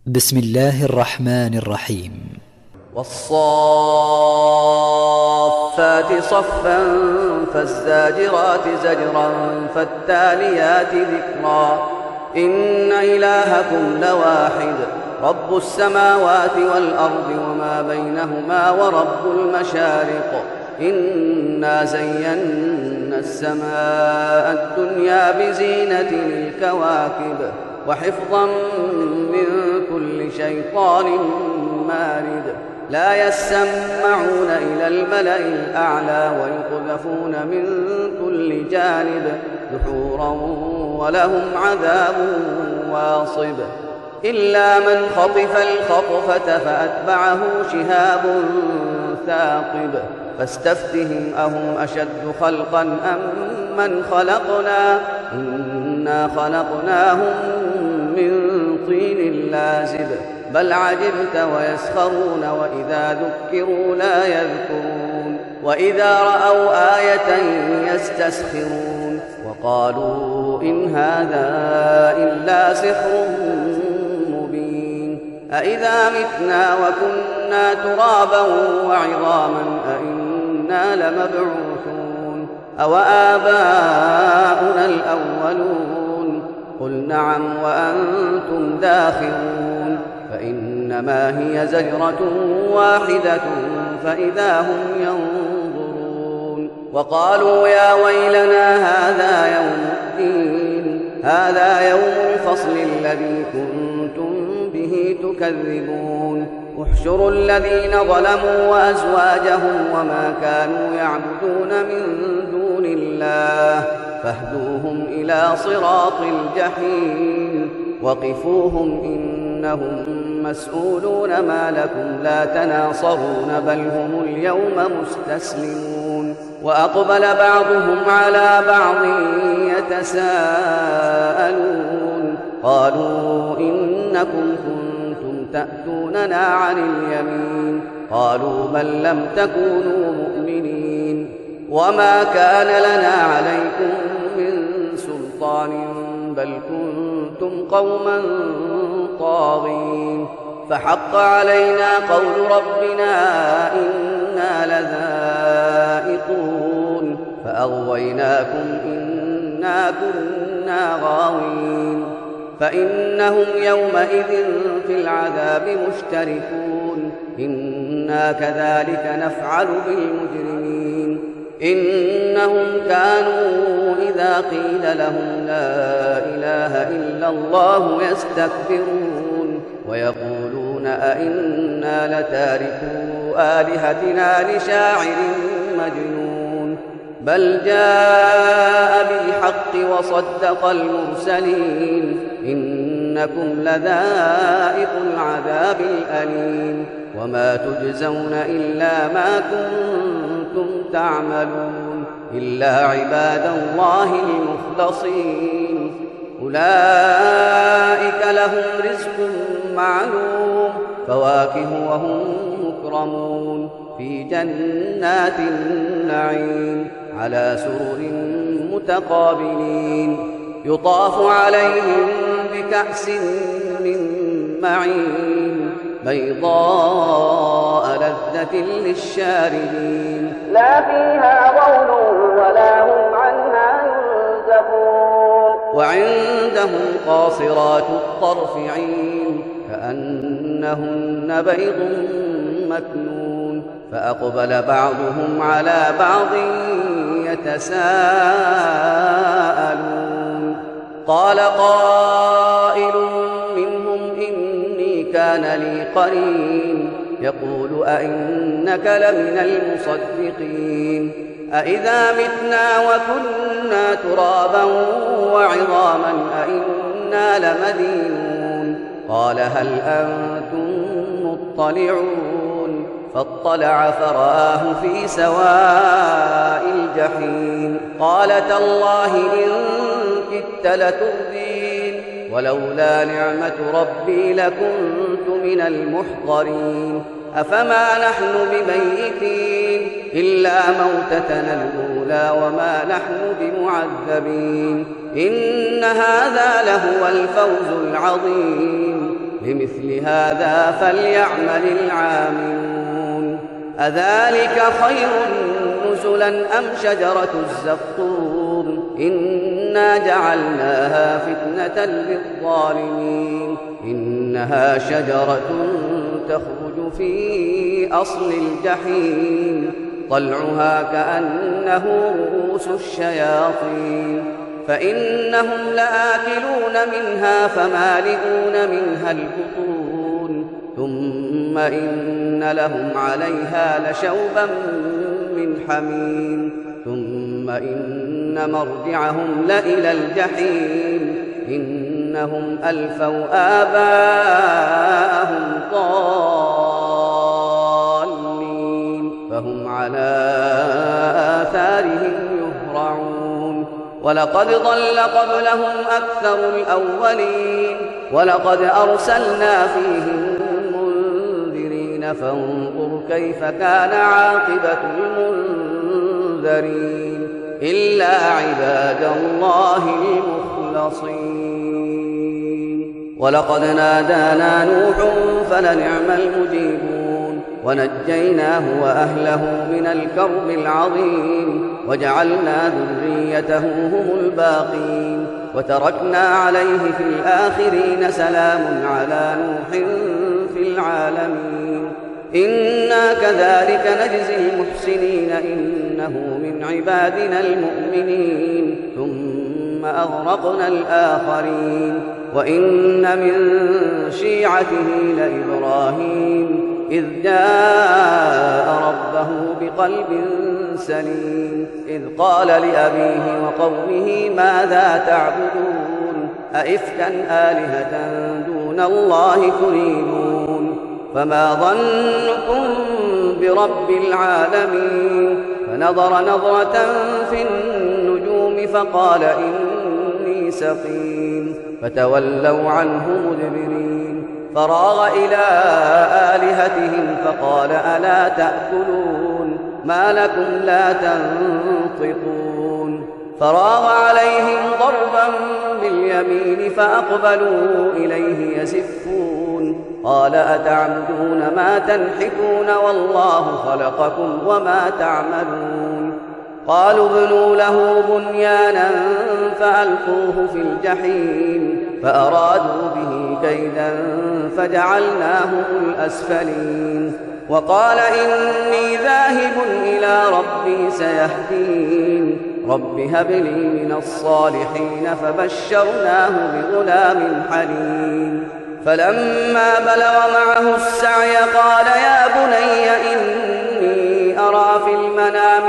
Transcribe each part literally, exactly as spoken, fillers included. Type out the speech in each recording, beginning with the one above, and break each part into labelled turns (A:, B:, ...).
A: بسم الله الرحمن الرحيم.
B: والصافات صفا فالزاجرات زجرا فالتاليات ذكرا إن إلهكم لواحد رب السماوات والأرض وما بينهما ورب المشارق إنا زينا السماء الدنيا بزينة الكواكب وحفظا من كل شيطان مارد لا يسمعون إلى الملأ الأعلى ويقذفون من كل جانب دحورا ولهم عذاب واصب إلا من خطف الخطفة فأتبعه شهاب ثاقب فاستفتهم أهم أشد خلقا أم من خلقنا إنا خلقناهم من طين لازب بل عجبت ويسخرون وإذا ذكروا لا يذكرون وإذا رأوا آية يستسخرون وقالوا إن هذا إلا سحر مبين أإذا متنا وكنا ترابا وعظاما أإنا لمبعوثون أوآباؤنا الأولون قل نعم وأنتم داخرون فإنما هي زجرة واحدة فإذا هم ينظرون وقالوا يا ويلنا هذا يوم الدين هذا يوم الفصل الذي كنتم به تكذبون احشروا الذين ظلموا وأزواجهم وما كانوا يعبدون من دون الله فاهدوهم إلى صراط الجحيم وقفوهم إنهم مسؤولون ما لكم لا تناصرون بل هم اليوم مستسلمون وأقبل بعضهم على بعض يتساءلون قالوا إنكم كنتم تأتوننا عن اليمين قالوا بل لم تكونوا مؤمنين وما كان لنا عليكم من سلطان بل كنتم قوما طاغين فحق علينا قول ربنا إنا لذائقون فأغويناكم إنا كنا غاوين فإنهم يومئذ في العذاب مشتركون إنا كذلك نفعل بالمجرمين إنهم كانوا إذا قيل لهم لا إله إلا الله يستكبرون ويقولون أئنا لتاركو آلهتنا لشاعر مجنون بل جاء بالحق وصدق المرسلين إنكم لذائق العذاب الأليم وما تجزون إلا ما كنتم تعملون إلا عباد الله المخلصين أولئك لهم رزق معلوم فواكه وهم مكرمون في جنات النعيم على سرر متقابلين يطاف عليهم بكأس من معين بيضاء لذة للشاربين لا فيها غول ولا هم عنها ينزفون وعندهم قاصرات الطرف عين كأنهن بيض مكنون فأقبل بعضهم على بعض يتساءلون قال قائل منهم إني كان لي قرين يقول أئنك لمن المصدقين أئذا متنا وكنا ترابا وعظاما أئنا لمدينون قال هل أنتم مطلعون فاطلع فرآه في سواء الجحيم قال تالله إن كدت لتردين ولولا نعمة ربي لكنت من المحضرين أفما نحن بميتين إلا موتتنا الأولى وما نحن بمعذبين إن هذا لهو الفوز العظيم لمثل هذا فليعمل العاملون أذلك خير نزلا أم شجرة الزقوم إنا جعلناها فتنة للظالمين إنها شجرة تخرج في أصل الجحيم طلعها كأنه رؤوس الشياطين فإنهم لآكلون منها فمالئون منها البطون ثم إن لهم عليها لشوبا من حميم ثم إن مرجعهم لإلى الجحيم إنهم ألفوا آباءهم ضالين فهم على آثارهم يهرعون ولقد ضل قبلهم أكثر الأولين ولقد أرسلنا فيهم منذرين فانظر كيف كان عاقبة المنذرين إلا عباد الله المخلصين ولقد نادانا نوح فلنعم المجيبون ونجيناه وأهله من الكرب العظيم وجعلنا ذريته هم الباقين وتركنا عليه في الآخرين سلام على نوح في العالمين إنا كذلك نجزي المحسنين إنه من عبادنا المؤمنين ثم أغرقنا الآخرين وإن من شيعته لإبراهيم إذ جاء ربه بقلب سليم إذ قال لأبيه وقومه ماذا تعبدون أئفكا آلهة دون الله تريدون فما ظنكم برب العالمين فنظر نظرة في النجوم فقال إني سقيم فتولوا عنه مدبرين فراغ إلى آلهتهم فقال ألا تأكلون ما لكم لا تنطقون فراغ عليهم ضربا باليمين فأقبلوا إليه يزفون قال أتعبدون ما تنحتون والله خلقكم وما تعملون قالوا ابنوا له بنيانا فألقوه في الجحيم فأرادوا به كيدا فجعلناهم الأسفلين وقال إني ذاهب إلى ربي سيهدين رب هب لي من الصالحين فبشرناه بغلام حليم فلما بلغ معه السعي قال يا بني إني أرى في المنام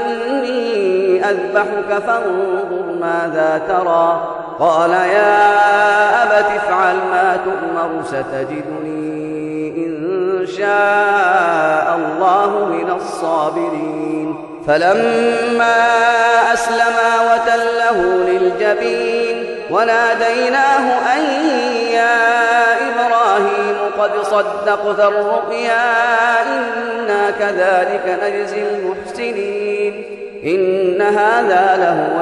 B: أني أذبحك فانظر ماذا ترى قال يا أبت افعل ما تؤمر ستجدني إن شاء الله من الصابرين فلما أسلما وتله للجبين وناديناه أن يا إبراهيم قد صدقت الرؤيا إنا كذلك نجزي المحسنين إن هذا لهو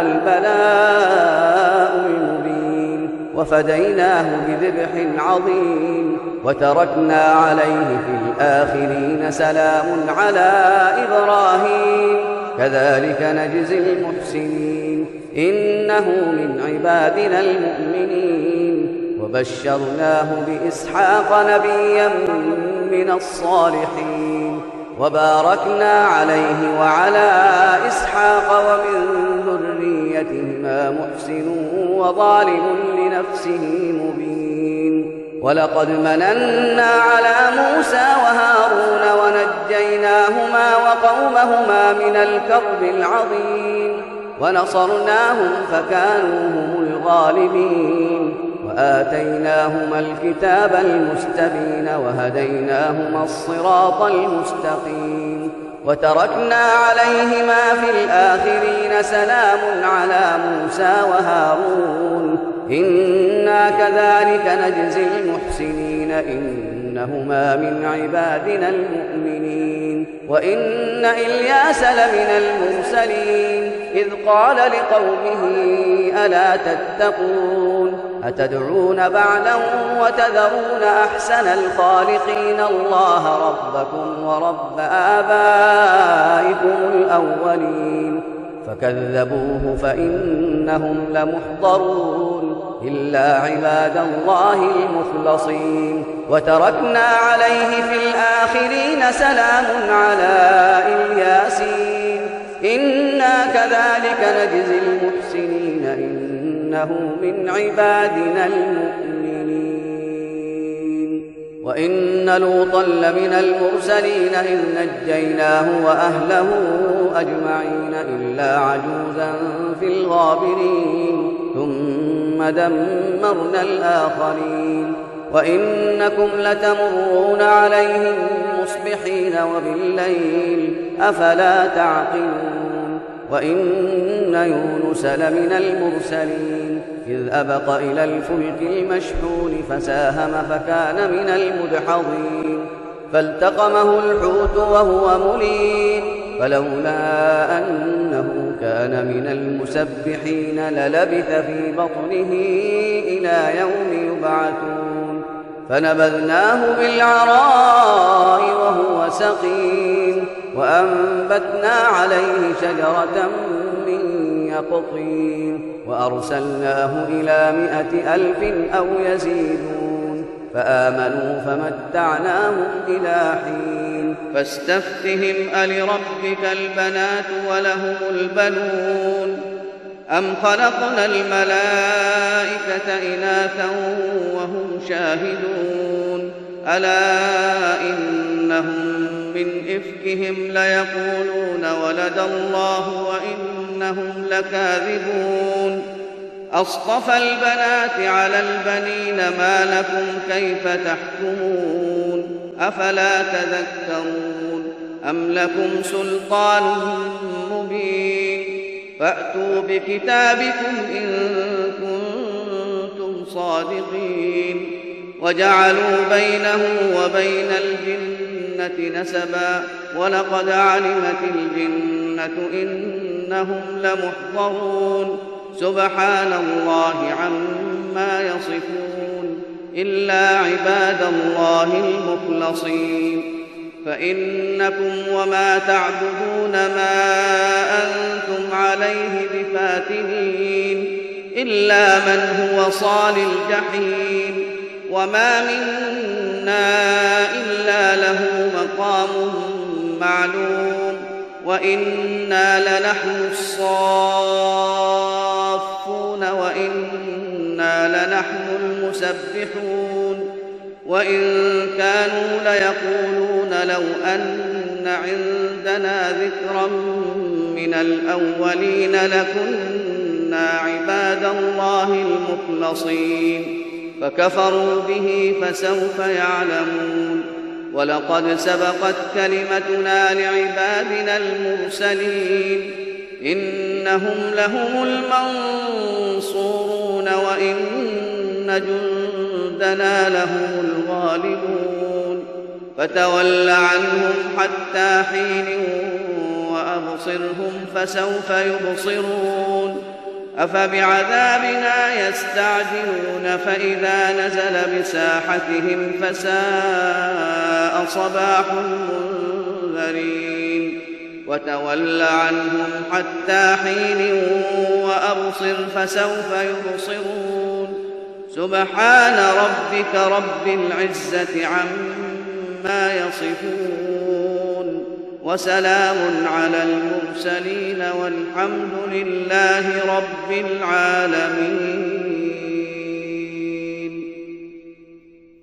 B: البلاء المبين وفديناه بذبح عظيم وتركنا عليه في الآخرين سلام على إبراهيم كذلك نجزي المحسنين إنه من عبادنا المؤمنين وبشرناه بإسحاق نبيا من الصالحين وباركنا عليه وعلى إسحاق ومن ذريتهما محسن وظالم لنفسه مبين ولقد مننا على موسى وهارون ونجيناهما وقومهما من الكرب العظيم ونصرناهم فكانوا هم الغالبين وآتيناهما الكتاب المستبين وهديناهما الصراط المستقيم وتركنا عليهما في الآخرين سلام على موسى وهارون إنا كذلك نجزي المحسنين إنهما من عبادنا المؤمنين وإن إلياس لمن المرسلين إذ قال لقومه ألا تتقون أتدعون بعلا وتذرون أحسن الخالقين الله ربكم ورب آبائكم الأولين فكذبوه فإنهم لمحضرون إلا عباد الله المخلصين وتركنا عليه في الآخرين سلام على الياسين إنا كذلك نجزي المحسنين إنه من عبادنا المؤمنين وإن لوطا لمن المرسلين إذ نجيناه وأهله أجمعين إلا عجوزا في الغابرين ثم دمرنا الآخرين وإنكم لتمرون عليهم مصبحين وبالليل أفلا تعقلون وإن يونس لمن المرسلين إذ أبق إلى الفلك المشحون فساهم فكان من المدحضين فالتقمه الحوت وهو مليم فلولا أنه كان من المسبحين للبث في بطنه إلى يوم يبعثون فنبذناه بالعراء وهو سقيم وأنبتنا عليه شجرة من يقطين وأرسلناه إلى مائة ألف أو يزيدون فآمنوا فمتعناهم إلى حين فاستفتهم ألربك البنات ولهم البنون أم خلقنا الملائكة إناثا وهم شاهدون ألا إنهم من إفكهم ليقولون ولد الله وإنهم لكاذبون أصطفى البنات على البنين ما لكم كيف تحكمون أفلا تذكرون أم لكم سلطان مبين فأتوا بكتابكم إن كنتم صادقين وجعلوا بينه وبين الجنة نسبا ولقد علمت الجنة إنهم لمحضرون سبحان الله عما يصفون إلا عباد الله المخلصين فإنكم وما تعبدون ما أنتم عليه بفاتنين إلا من هو صال الجحيم وما منا إلا له مقام معلوم وإنا لنحن الصافون وإنا لنحن المسبحون وإن كانوا ليقولون لو أن عندنا ذكرا من الأولين لكنا عباد الله المخلصين فكفروا به فسوف يعلمون ولقد سبقت كلمتنا لعبادنا المرسلين إنهم لهم المنصورون وإن جندنا لهم الغالبون فتول عنهم حتى حين وأبصرهم فسوف يبصرون أفبعذابنا يستعجلون فإذا نزل بساحتهم فساء صباح المنذرين وتول عنهم حتى حين وأبصر فسوف يبصرون سبحان ربك رب العزة عما يصفون وسلام على المرسلين والحمد لله رب العالمين.